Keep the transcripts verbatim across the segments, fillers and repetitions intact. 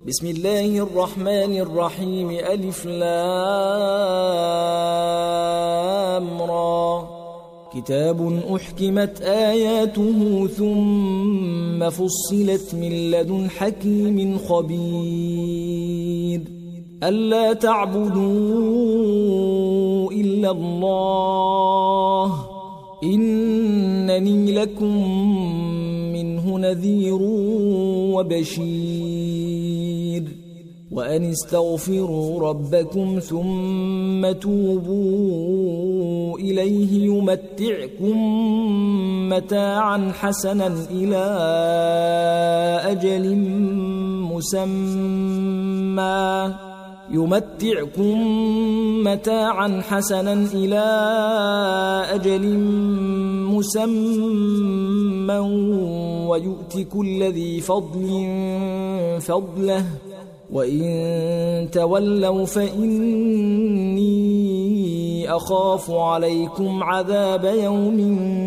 بسم الله الرحمن الرحيم. ألف لام را. كتاب أحكمت آياته ثم فصلت من لدن حكيم خبير. ألا تعبدوا إلا الله إنني لكم منه نذير وبشير. وأن استغفروا ربكم ثم توبوا إليه يمتعكم متاعا حسنا إلى أجل مسمى يمتعكم متاعا حسنا إلى أجل مسمى ويؤت كل ذي فضل فضله وإن تولوا فإني أخاف عليكم عذاب يوم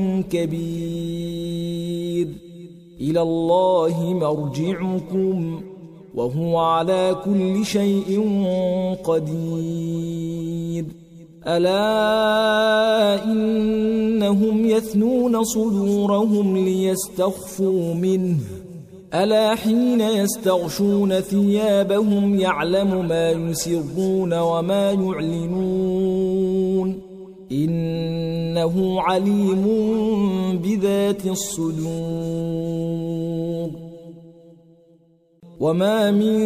كبير. إلى الله مرجعكم وهو على كل شيء قدير. ألا إنهم يثنون صدورهم ليستخفوا منه ألا حين يستغشون ثيابهم يعلم ما يسرون وما يعلنون إنه عليم بذات الصدور. وما من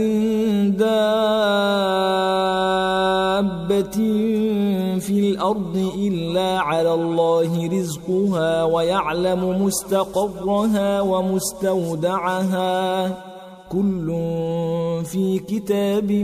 دابة في الأرض إلا على الله رزقها ويعلم مستقرها ومستودعها كل في كتاب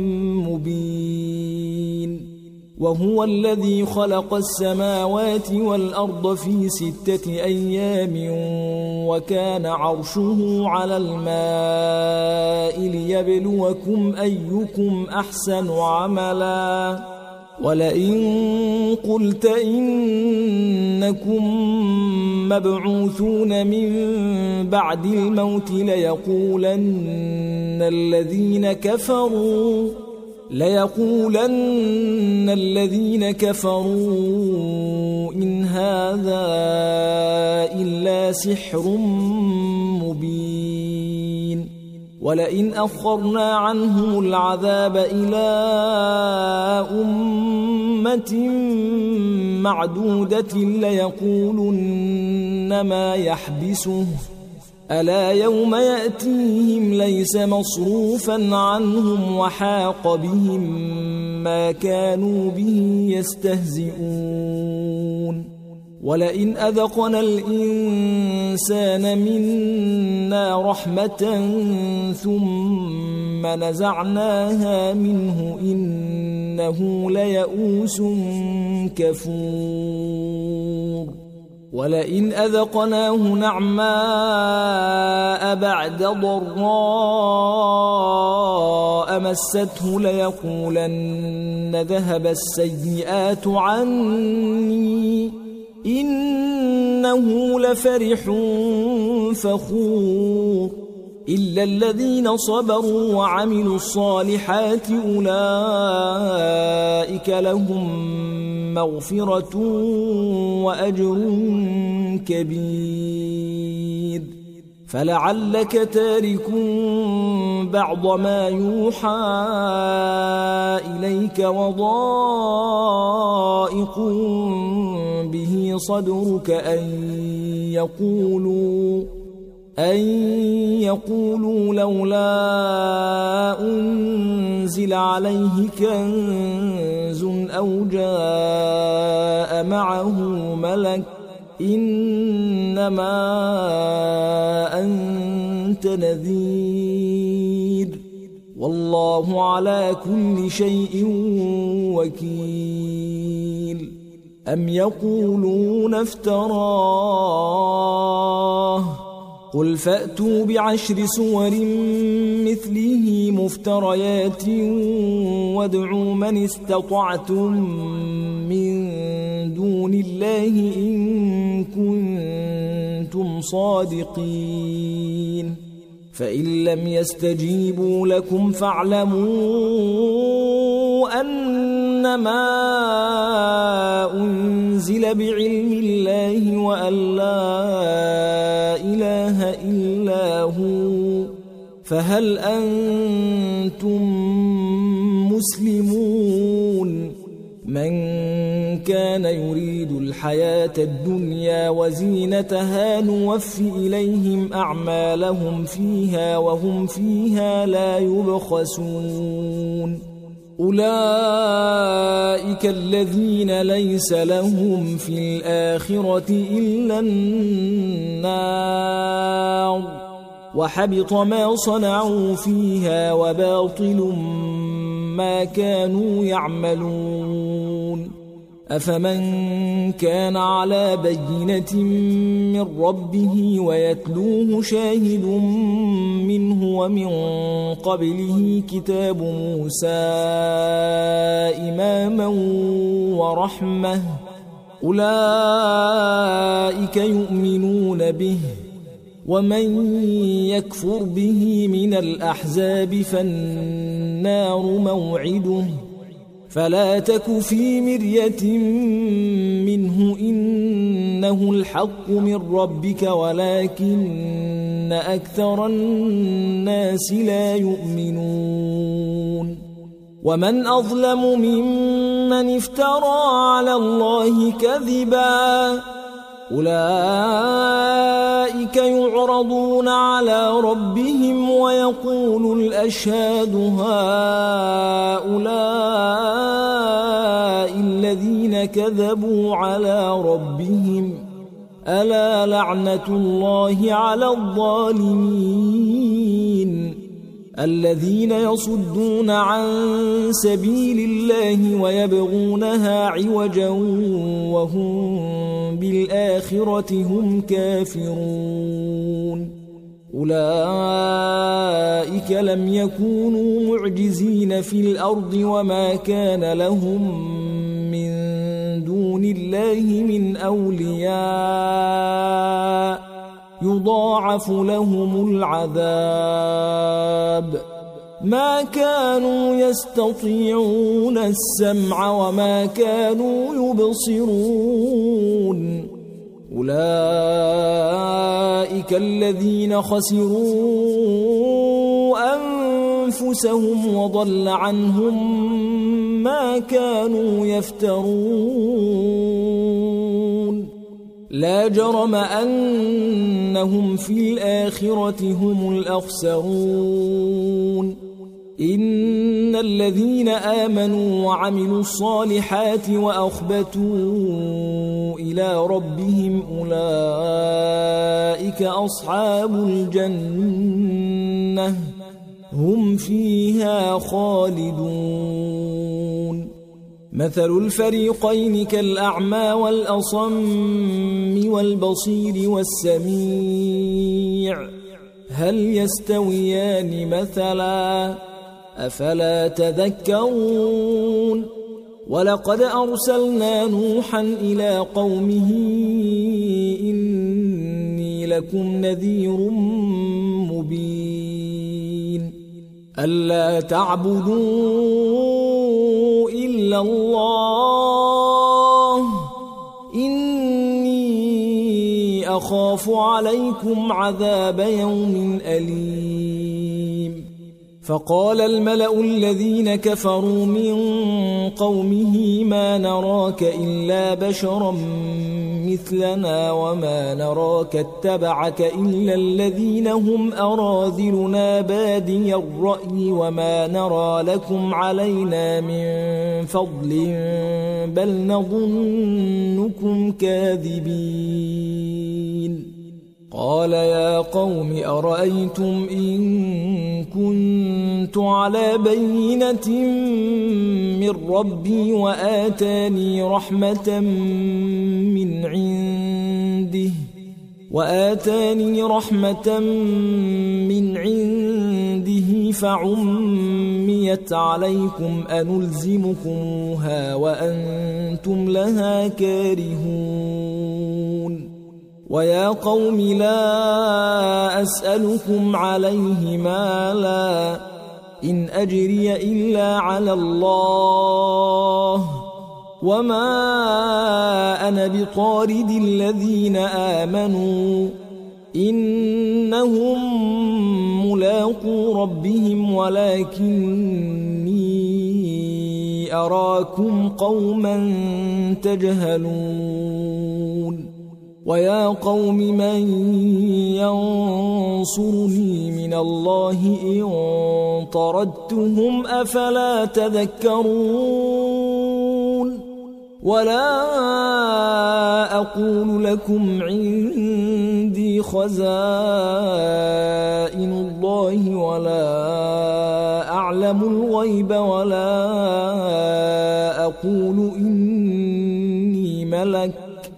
مبين. وهو الذي خلق السماوات والأرض في ستة أيام وكان عرشه على الماء ليبلوكم أيكم أحسن عملا. ولئن قلت إنكم مبعوثون من بعد الموت ليقولن الذين كفروا ليقولن الذين كفروا إن هذا إلا سحر مبين. ولئن أخرنا عنهم العذاب إلى أمة معدودة ليقولن ما يحبسه ألا يوم يأتيهم ليس مصروفا عنهم وحاق بهم ما كانوا به يستهزئون. ولئن أذقنا الإنسان منا رحمة ثم نزعناها منه إنه ليئوس كفور. ولئن أذقناه نعماء بعد ضراء مسته ليقولن ذهب السيئات عني إنه لفرح فخور. إلا الذين صبروا وعملوا الصالحات أولئك لهم مغفرة وأجر كبير. فلعلك تارك بعض ما يوحى إليك وضائق به صدرك أن يقولوا أن يقولوا لولا أنزل عليه كنز أو جاء معه ملك إنما أنت نذير والله على كل شيء وكيل. أم يقولون افتراه قل فأتوا بعشر سور مثله مفتريات وادعوا من استطعتم من دون الله إن كنتم صادقين فإن لم يستجيبوا لكم فاعلموا أنما أنزل بعلم الله وأن لا إله إلا هو فهل أنتم مسلمون؟ من كان يريد الحياة الدنيا وزينتها نوفي إليهم أعمالهم فيها وهم فيها لا يبخسون. أولئك الذين ليس لهم في الآخرة إلا النار وحبط ما صنعوا فيها وباطل ما كانوا يعملون. أفمن كان على بينة من ربه ويتلوه شاهد منه ومن قبله كتاب موسى إماما ورحمة أولئك يؤمنون به ومن يكفر به من الأحزاب فالنار موعده فلا تك في مرية منه إنه الحق من ربك ولكن أكثر الناس لا يؤمنون. ومن أظلم ممن افترى على الله كذبا أولئك يعرضون على ربهم ويقول الأشهاد هؤلاء الذين كذبوا على ربهم ألا لعنة الله على الظالمين الذين يصدون عن سبيل الله ويبغونها عوجا وهم بالآخرة هم كافرون. أولئك لم يكونوا معجزين في الأرض وما كان لهم من دون الله من أولياء يضاعف لهم العذاب ما كانوا يستطيعون السمع وما كانوا يبصرون. أولئك الذين خسروا أنفسهم وضل عنهم ما كانوا يفترون. لا جرم أنهم في الآخرة هم الأخسرون. إن الذين آمنوا وعملوا الصالحات وأخبتوا إلى ربهم أولئك أصحاب الجنة هم فيها خالدون. مثل الفريقين كالأعمى والأصم والبصير والسميع هل يستويان مثلا أفلا تذكرون. ولقد أرسلنا نوحا إلى قومه إني لكم نذير مبين ألا تعبدوا إلا الله إني أخاف عليكم عذاب يوم أليم. فقال الملأ الذين كفروا من قومه ما نراك إلا بشرا مثلنا وما نراك اتبعك إلا الذين هم أراذلنا بادي الرأي وما نرى لكم علينا من فضل بل نظنكم كاذبين. قال يا قوم أرأيتم إن كنت على بينة من ربي وآتاني رحمة من عنده وآتاني رحمة من عنده فعميت عليكم أنلزمكموها وأنتم لها كارهون. ويا قوم لا أسألكم عليه مالا إن أجري إلا على الله وما أنا بطارد الذين آمنوا إنهم ملاقو ربهم ولكني أراكم قوما تجهلون ويا قوم من ينصرني من الله إن طردتهم أفلا تذكرون ولا أقول لكم عندي خزائن الله ولا أعلم الغيب ولا أقول إني ملك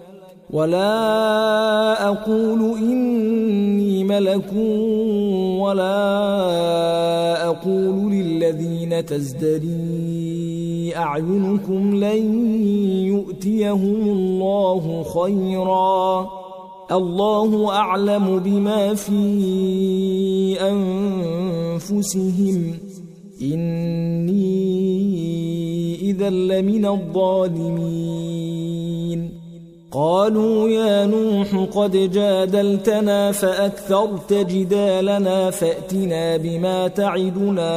ولا أقول إني ملك ولا أقول للذين تزدري أعينكم لن يؤتيهم الله خيرا الله أعلم بما في أنفسهم إني إذا لمن الظالمين قالوا يا نوح قد جادلتنا فأكثرت جدالنا فأتنا بما تعدنا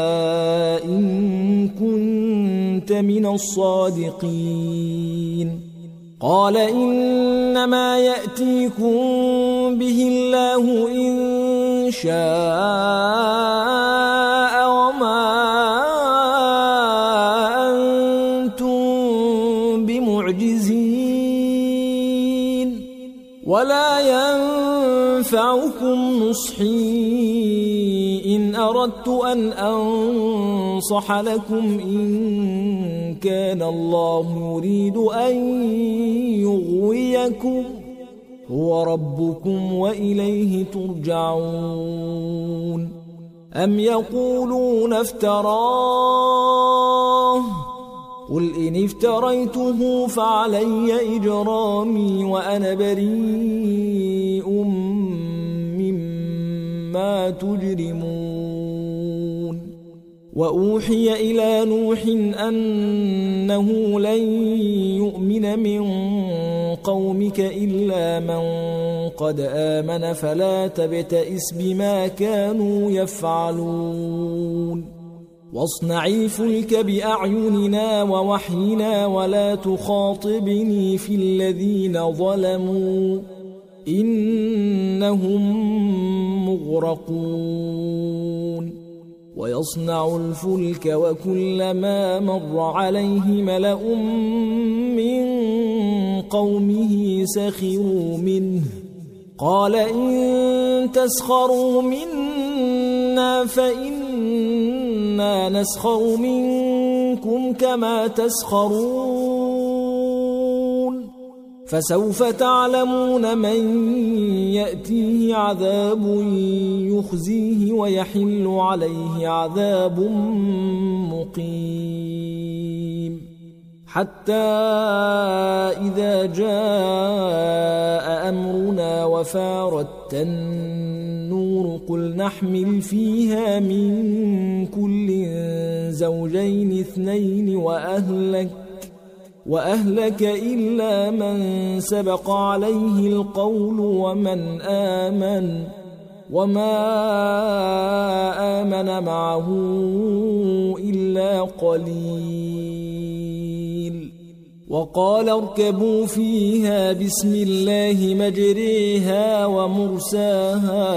إن كنت من الصادقين قال إنما يأتيكم به الله إن شاء وما أنتم بمعجزين ولا ينفعكم نصحي إن أردت أن أنصح لكم إن كان الله يريد أن يغويكم هو ربكم وإليه ترجعون أم يقولون افتراه قل إن افتريته فعلي إجرامي وأنا بريء مما تجرمون وأوحي إلى نوح أنه لن يؤمن من قومك إلا من قد آمن فلا تبتئس بما كانوا يفعلون واصنع الفلك بأعيننا ووحينا ولا تخاطبني في الذين ظلموا إنهم مغرقون ويصنع الفلك وكلما مر عليه ملأ من قومه سخروا منه قال إن تسخروا منا فإنا نسخر منكم كما تسخرون فسوف تعلمون من يأتيه عذاب يخزيه ويحل عليه عذاب مقيم حتى إذا جاء أمرنا وفارت النور قل نحمل فيها من كل زوجين اثنين وأهلك وأهلك إلا من سبق عليه القول ومن آمن وما آمن معه إلا قليل وقال اركبوا فيها بسم الله مجريها ومرساها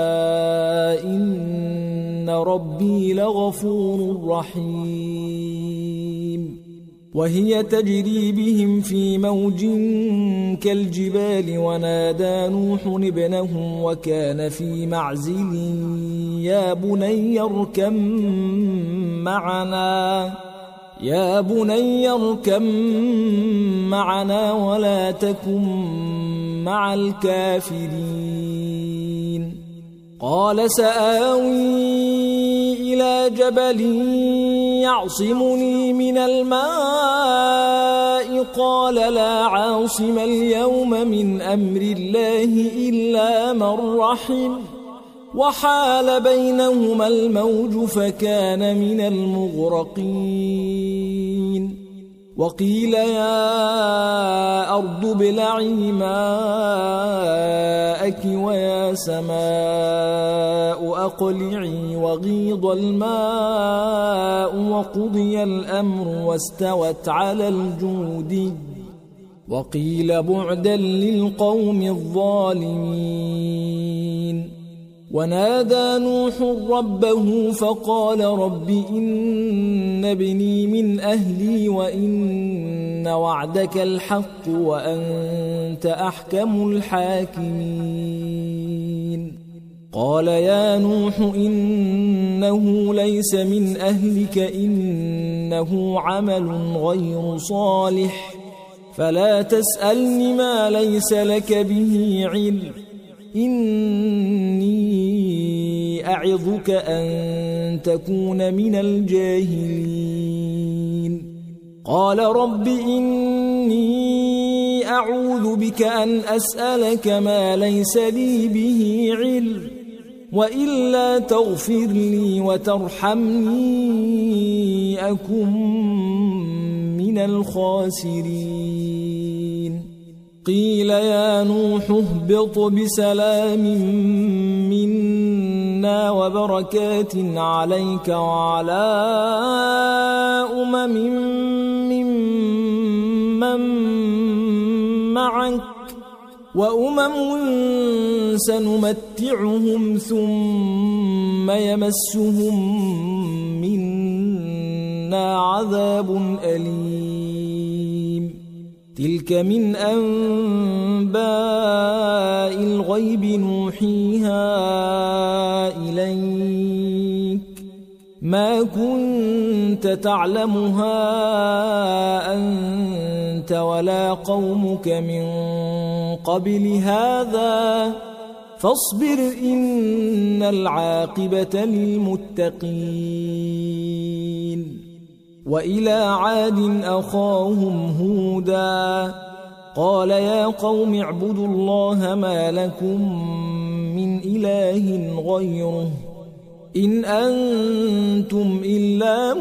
إن ربي لغفور رحيم وهي تجري بهم في موج كالجبال ونادى نوح ابنه وكان في معزل يا بني اركب معنا يا بني اركب معنا ولا تكن مع الكافرين قال سآوي إلى جبل يعصمني من الماء قال لا عاصم اليوم من أمر الله إلا من رحم وحال بينهما الموج فكان من المغرقين وقيل يا أرض ابلعي ماءك ويا سماء أقلعي وغيض الماء وقضي الأمر واستوت على الجود وقيل بعدا للقوم الظالمين ونادى نوح ربه فقال رب إن ابني من أهلي وإن وعدك الحق وأنت أحكم الحاكمين قال يا نوح إنه ليس من أهلك إنه عمل غير صالح فلا تسألني ما ليس لك به علم إني أعظك أن تكون من الجاهلين قال رب إني أعوذ بك أن أسألك ما ليس لي به علم وإلا تغفر لي وترحمني أكن من الخاسرين قيل يا نوح اهبط بسلام منا وبركات عليك وعلى أمم ممن معك وأمم سنمتعهم ثم يمسهم منا عذاب أليم تلك من أنباء الغيب نوحيها إليك ما كنت تعلمها أنت ولا قومك من قبل هذا فاصبر إن العاقبة للمتقين وإلى عاد أخاهم هودا قال يا قوم اعبدوا الله ما لكم من إله غيره إن أنتم إلا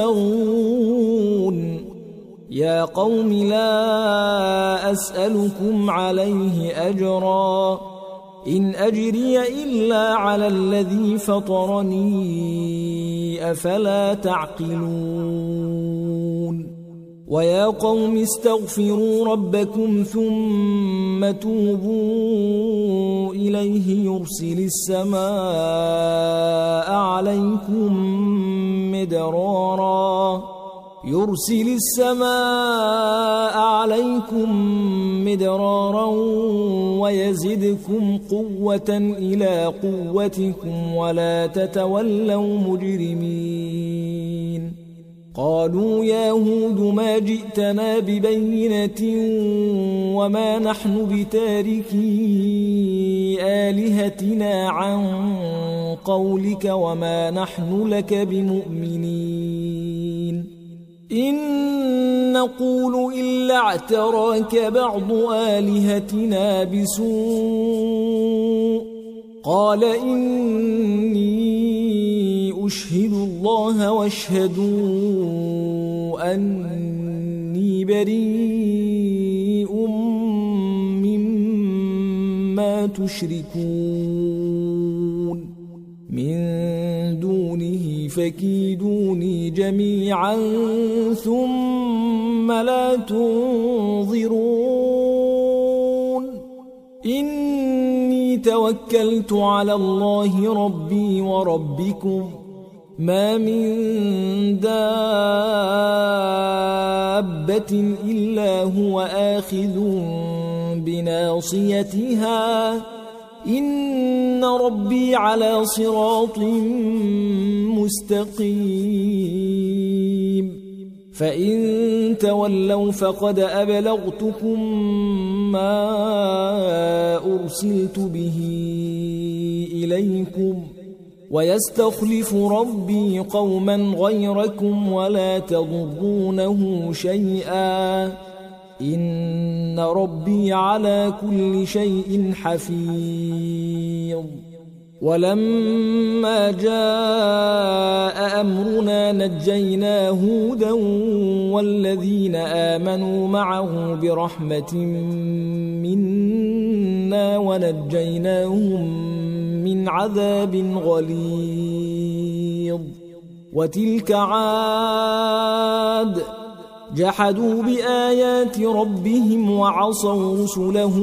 مفترون يا قوم لا أسألكم عليه أجرا إن أجري إلا على الذي فطرني أفلا تعقلون ويا قوم استغفروا ربكم ثم توبوا إليه يرسل السماء عليكم مدرارا يرسل السماء عليكم مدرارا ويزدكم قوة إلى قوتكم ولا تتولوا مجرمين قالوا يا هود ما جئتنا ببينة وما نحن بتاركي آلهتنا عن قولك وما نحن لك بمؤمنين إن نقول إلا اعتراك بعض آلهتنا بسوء قال إني أشهد الله واشهدوا أني بريء مما تشركون من دونه فكيدوني جميعا ثم لا تنظرون إني توكلت على الله ربي وربكم ما من دابة إلا هو آخذ بناصيتها إن ربي على صراط مستقيم فإن تولوا فقد أبلغتكم ما أرسلت به إليكم ويستخلف ربي قوما غيركم ولا تضرونه شيئا إن ربي على كل شيء حفيظ. ولما جاء أمرنا نجينا هودا والذين آمنوا معه برحمة منا ونجيناهم من عذاب غليظ. وتلك عاد جحدوا بآيات ربهم وعصوا رسله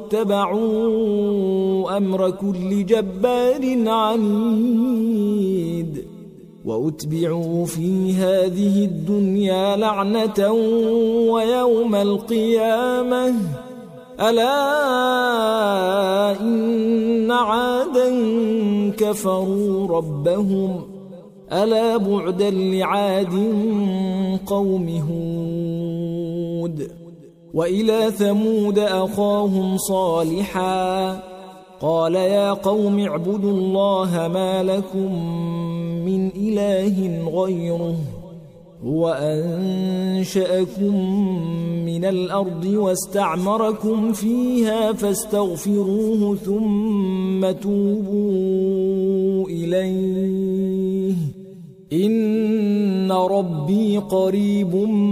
واتبعوا أمر كل جبار عنيد. وأتبعوا في هذه الدنيا لعنة ويوم القيامة ألا إن عادا كفروا ربهم ألا بعدا لعاد قوم هود. وإلى ثمود أخاهم صالحا قال يا قوم اعبدوا الله ما لكم من إله غيره هو أنشأكم من الأرض واستعمركم فيها فاستغفروه ثم توبوا إليه إن ربي قريب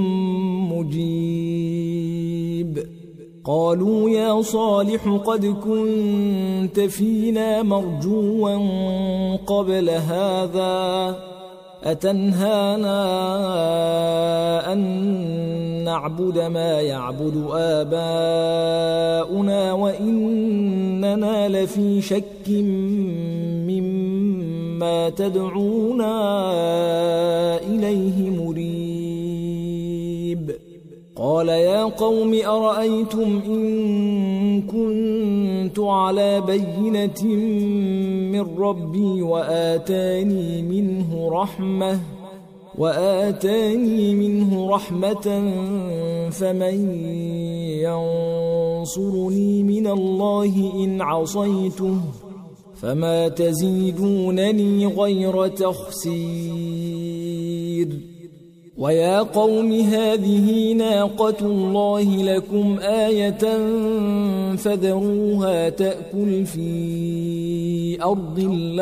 مجيب. قالوا يا صالح قد كنت فينا مرجوا قبل هذا أتنهانا أن نعبد ما يعبد آباؤنا وإننا لفي شك مما تدعونا إليه مريب. قال يا قوم أرأيتم إن كنت على بينة من ربي وآتاني منه رحمة وآتاني منه رحمة فمن ينصرني من الله إن عصيته فما تزيدونني غير تخسير. ويا قوم هذه ناقة الله لكم آية فذروها تأكل في أرض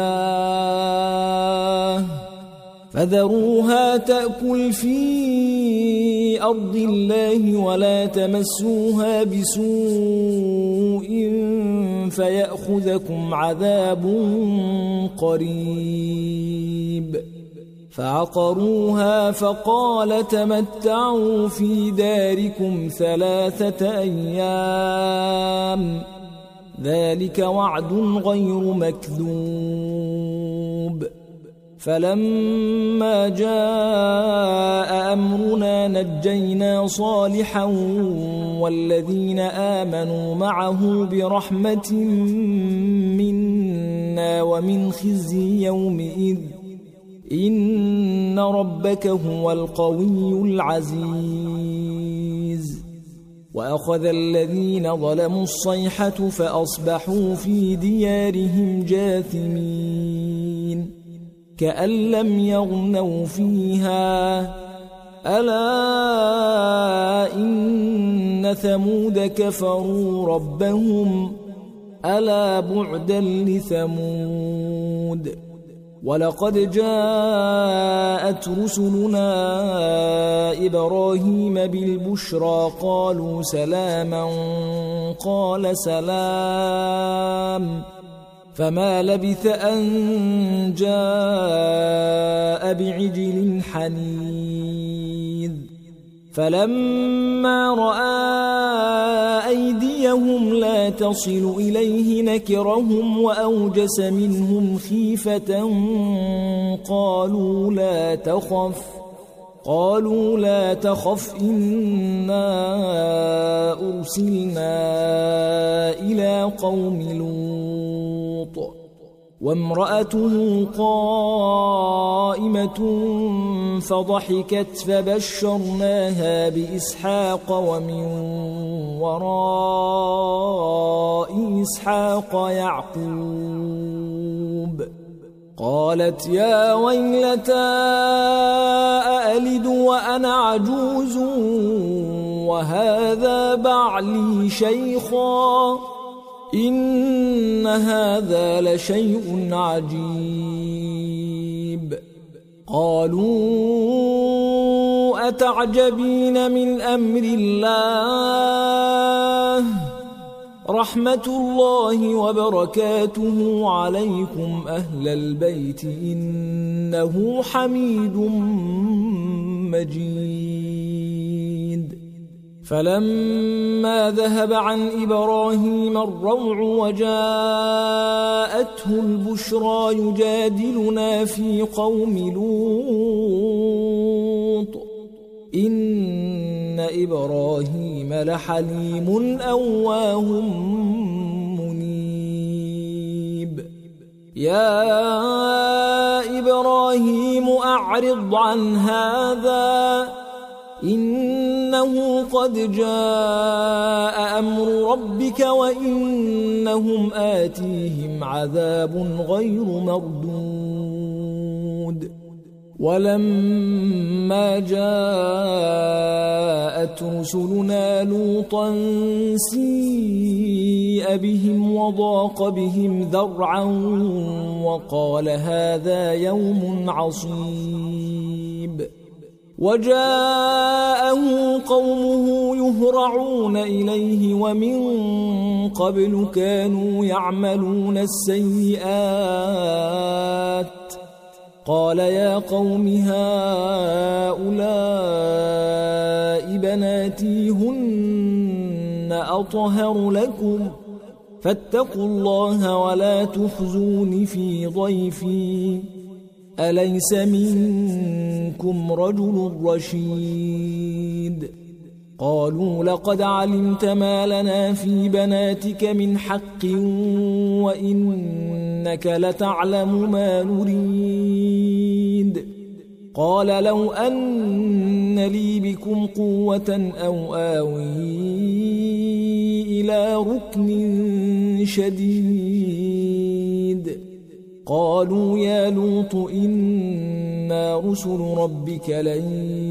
الله فذروها تأكل في أرض الله ولا تمسوها بسوء فيأخذكم عذاب قريب. فعقروها فقال تمتعوا في داركم ثلاثة أيام ذلك وعد غير مكذوب. فلما جاء أمرنا نجينا صالحا والذين آمنوا معه برحمة منا ومن خزي يومئذ إن ربك هو القوي العزيز. وأخذ الذين ظلموا الصيحة فأصبحوا في ديارهم جاثمين كأن لم يغنوا فيها ألا إن ثمود كفروا ربهم ألا بعدا لثمود. ولقد جاءت رسلنا إبراهيم بالبشرى قالوا سلاما قال سلام فما لبث أن جاء بعجل حنيذ. فلما رأى أيديهم لا تصل إليه نكرهم وأوجس منهم خيفة قالوا لا تخف قالوا لا تخف إنا أرسلنا إلى قوم لوط وامرأته قائمة فضحكت فبشرناها بإسحاق ومن وراء إسحاق يعقوب. قالت يا ويلتى أألد وأنا عجوز وهذا بعلي شيخا إن هذا لشيء عجيب. قالوا أتعجبين من أمر الله رحمة الله وبركاته عليكم أهل البيت إنه حميد مجيد. فلما ذهب عن إبراهيم الروع وجاءته البشرى يجادلنا في قوم لوط إن إبراهيم لحليم أواه منيب. يا إبراهيم أعرض عن هذا إنه قد جاء أمر ربك وإنهم آتيهم عذاب غير مردود. ولما جاءت رسلنا لوطا سيء بهم وضاق بهم ذرعا وقال هذا يوم عصيب. وجاءه قومه يهرعون إليه ومن قبل كانوا يعملون السيئات. قال يا قوم هؤلاء بناتي هن أطهر لكم فاتقوا الله ولا تخزون في ضيفي أليس منكم رجل رشيد. قالوا لقد علمت ما لنا في بناتك من حق وإنك لتعلم ما نريد. قال لو أن لي بكم قوة أو آوي إلى ركن شديد. قالوا يا لوط إنا رسل ربك لن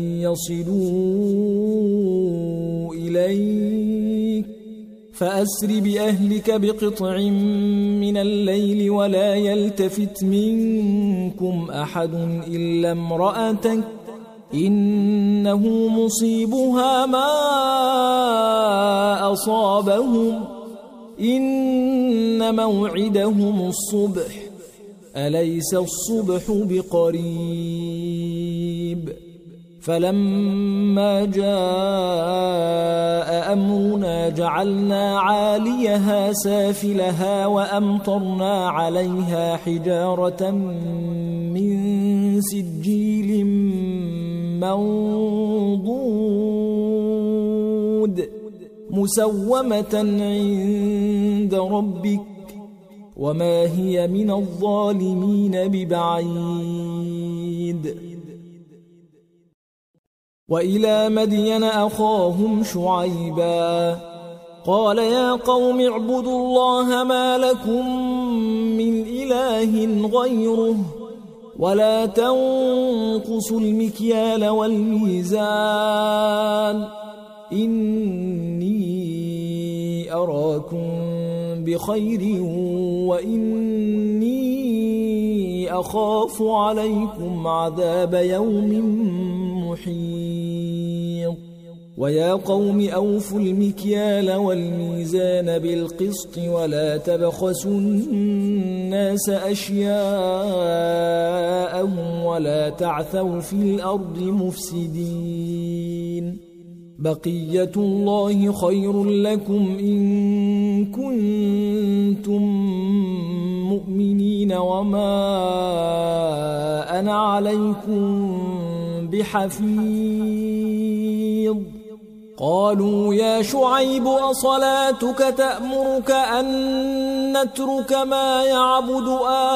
يصلوا إليك فأسر بأهلك بقطع من الليل ولا يلتفت منكم أحد إلا امرأتك إنه مصيبها ما أصابهم إن موعدهم الصبح أليس الصبح بقريب. فلما جاء أمرنا جعلنا عاليها سافلها وأمطرنا عليها حجارة من سجيل منضود مسومة عند ربك وما هي من الظالمين ببعيد. وإلى مدين أخاهم شعيبا قال يا قوم اعبدوا الله ما لكم من إله غيره ولا تنقصوا المكيال والميزان إني أراكم بخير وإني أخاف عليكم عذاب يوم محيط. ويا قوم أوفوا المكيال والميزان بالقسط ولا تبخسوا الناس أشياءهم ولا تعثوا في الأرض مفسدين. بقية الله خير لكم إن كنتم مؤمنين وما أنا عليكم بحفيظ. قالوا يا شعيب أصلاتك تأمرك أن نترك ما يعبد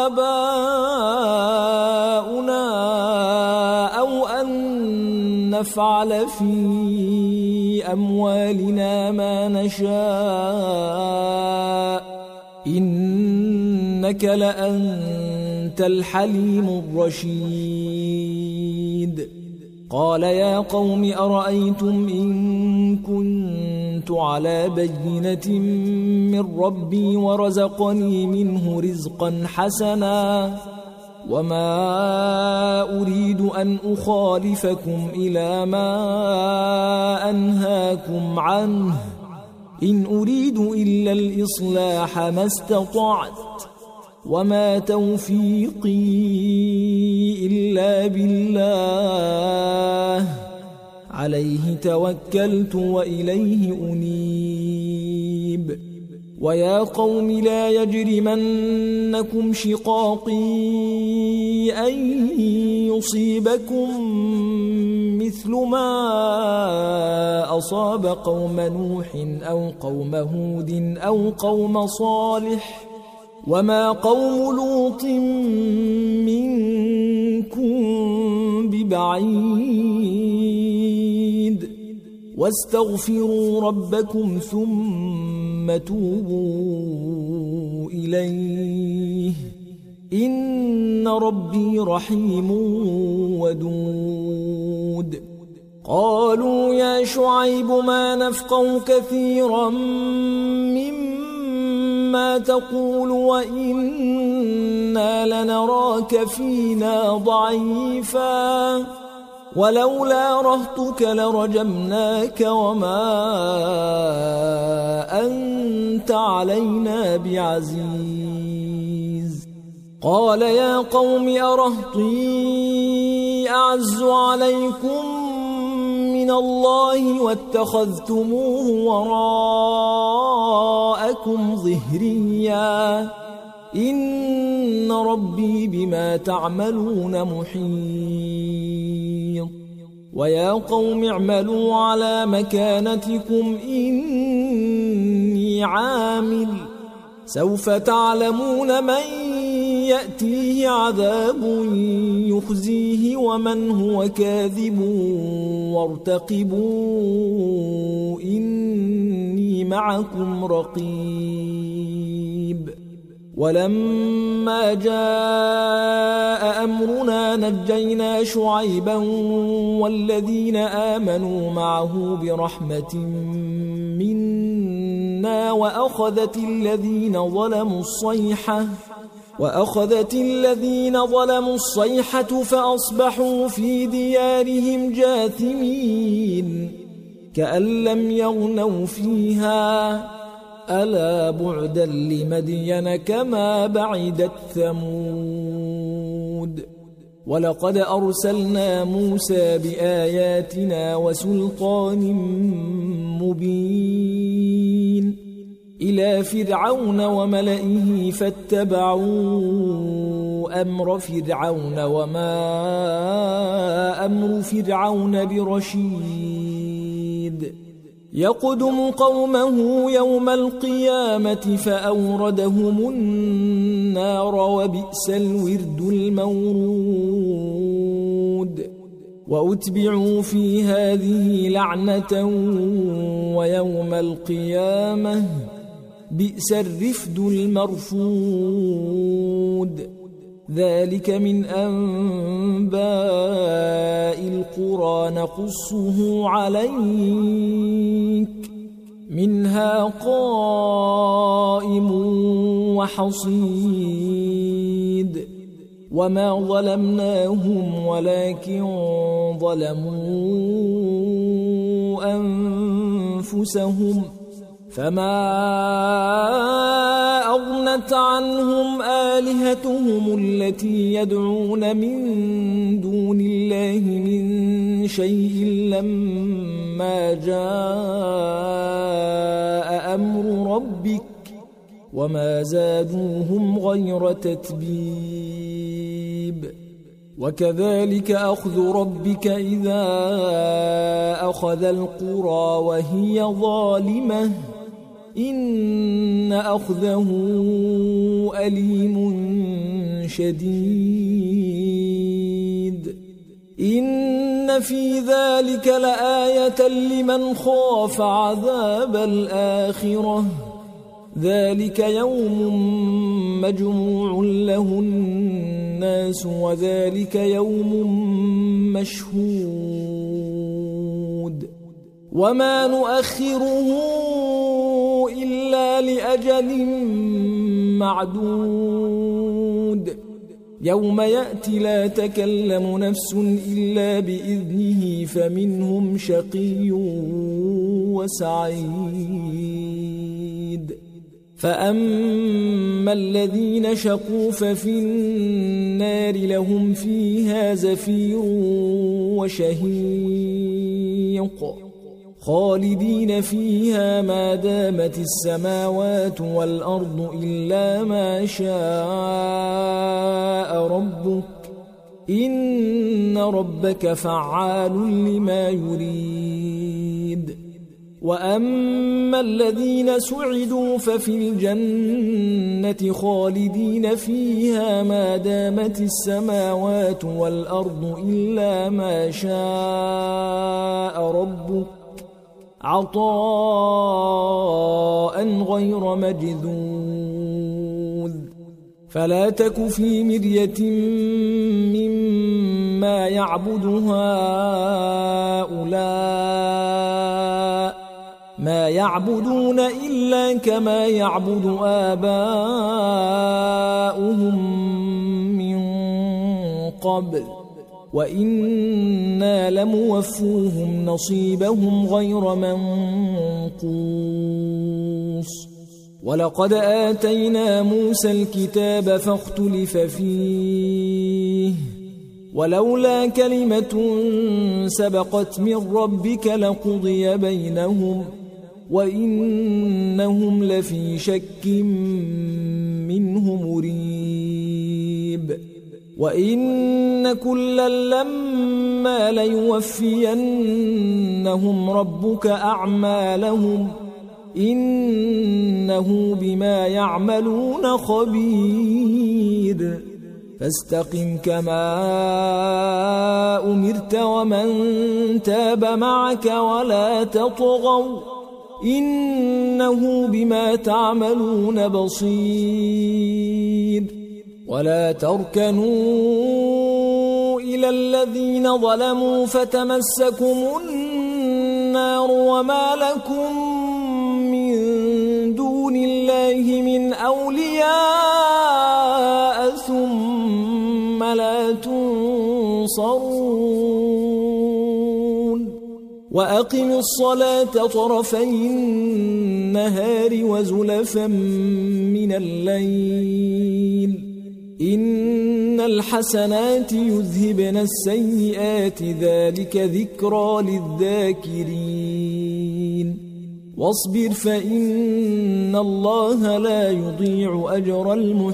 آباؤنا أو أن نفعل في أموالنا ما نشاء إنك لأنت الحليم الرشيد قال يا قوم أرأيتم إن كنت على بينة من ربي ورزقني منه رزقا حسنا وما أريد أن أخالفكم إلى ما أنهاكم عنه إن أريد إلا الإصلاح ما استطعت وما توفيقي إلا بالله عليه توكلت وإليه أنيب ويا قوم لا يجرمنكم شقاقي أن يصيبكم مثل ما أصاب قوم نوح أو قوم هود أو قوم صالح وما قوم لوط منكم ببعيد واستغفروا ربكم ثم توبوا إليه إن ربي رحيم ودود قالوا يا شعيب ما نفقه كثيرا مما تقول وإنا لنراك فينا ضعيفا ولولا رهطك لرجمناك وما أنت علينا بعزيز قال يا قوم أرهطي أعز عليكم من الله واتخذتموه وراءكم ظهريا إن ربي بما تعملون محيط ويا قوم اعملوا على مكانتكم إني عامل سوف تعلمون من يأتيه عذاب يخزيه ومن هو كاذب وارتقبوا إني معكم رقيب ولما جاء أمرنا نجينا شعيبا والذين آمنوا معه برحمة منا وأخذت الذين ظلموا الصيحة وأخذت الذين ظلموا الصيحة فأصبحوا في ديارهم جاثمين كأن لم يغنوا فيها ألا بعدا لمدين كما بعدت ثمود ولقد أرسلنا موسى بآياتنا وسلطان مبين إلى فرعون وملئه فاتبعوا أمر فرعون وما أمر فرعون برشيد يقدم قومه يوم القيامة فأوردهم النار وبئس الورد المورود وأتبعوا في هذه لعنة ويوم القيامة بئس الرفد المرفود ذلك من أنباء القرى نقصه عليك منها قائم وحصيد وما ظلمناهم ولكن ظلموا أنفسهم فما أغنت عنهم آلهتهم التي يدعون من دون الله من شيء لما جاء أمر ربك وما زادوهم غير تتبيب وكذلك أخذ ربك إذا أخذ القرى وهي ظالمة إن أخذه أليم شديد إن في ذلك لآية لمن خاف عذاب الآخرة ذلك يوم مجموع له الناس وذلك يوم مشهود وما نؤخره إلا لأجل معدود يوم يأتي لا تكلم نفس إلا بإذنه فمنهم شقي وسعيد فأما الذين شقوا ففي النار لهم فيها زفير وشهيق خالدين فيها ما دامت السماوات والأرض إلا ما شاء ربك إن ربك فعال لما يريد وأما الذين سعدوا ففي الجنة خالدين فيها ما دامت السماوات والأرض إلا ما شاء ربك عطاء غير مجذوذ فلا تك في مرية مما يعبد هؤلاء ما يعبدون إلا كما يعبد آباؤهم من قبل وإنا لموفوهم نصيبهم غير منقوص ولقد آتينا موسى الكتاب فاختلف فيه ولولا كلمة سبقت من ربك لقضي بينهم وإنهم لفي شك منه مريب وإن كلا لما ليوفينهم ربك أعمالهم إنه بما يعملون خبير فاستقم كما أمرت ومن تاب معك ولا تطغوا إنه بما تعملون بصير ولا تركنوا إلى الذين ظلموا فتمسكم النار وما لكم من دون الله من أولياء ثم لا تنصرون وأقم الصلاة طرفي النهار وزلفا من الليل إن الحسنات يذهبن السيئات ذلك ذكرى للذاكرين واصبر فإن الله لا يضيع أجر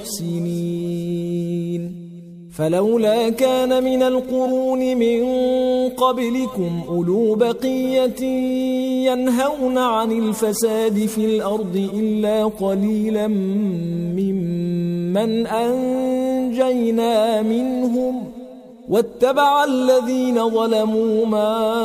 المحسنين فلولا كان من القرون من قبلكم أولو بقية ينهون عن الفساد في الأرض إلا قليلا ممن أنجينا منهم واتبع الذين ظلموا ما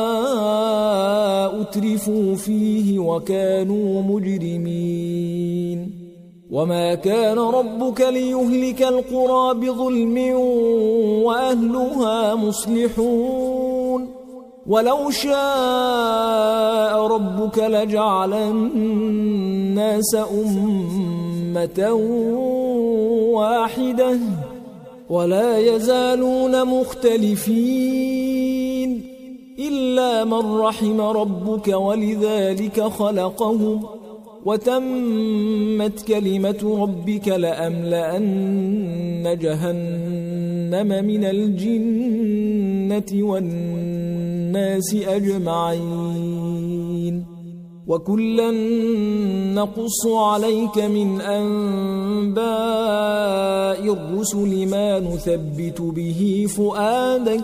أترفوا فيه وكانوا مجرمين وما كان ربك ليهلك القرى بظلم وأهلها مصلحون ولو شاء ربك لجعل الناس أمة واحدة ولا يزالون مختلفين إلا من رحم ربك ولذلك خلقهم وتمت كلمة ربك لأملأن جهنم من الجنة والناس أجمعين وكلا نقص عليك من أنباء الرسل ما نثبت به فؤادك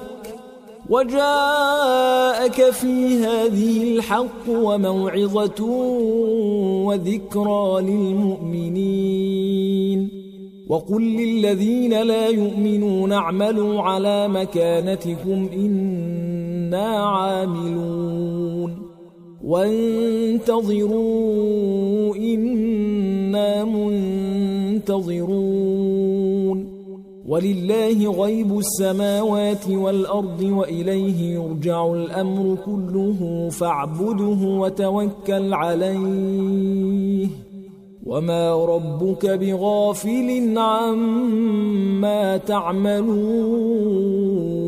وجاءك في هذه الحق وموعظة وذكرى للمؤمنين وقل للذين لا يؤمنون اعملوا على مكانتكم إنا عاملون وانتظروا إنا منتظرون ولله غيب السماوات والأرض وإليه يرجع الأمر كله فاعبده وتوكل عليه وما ربك بغافل عما تعملون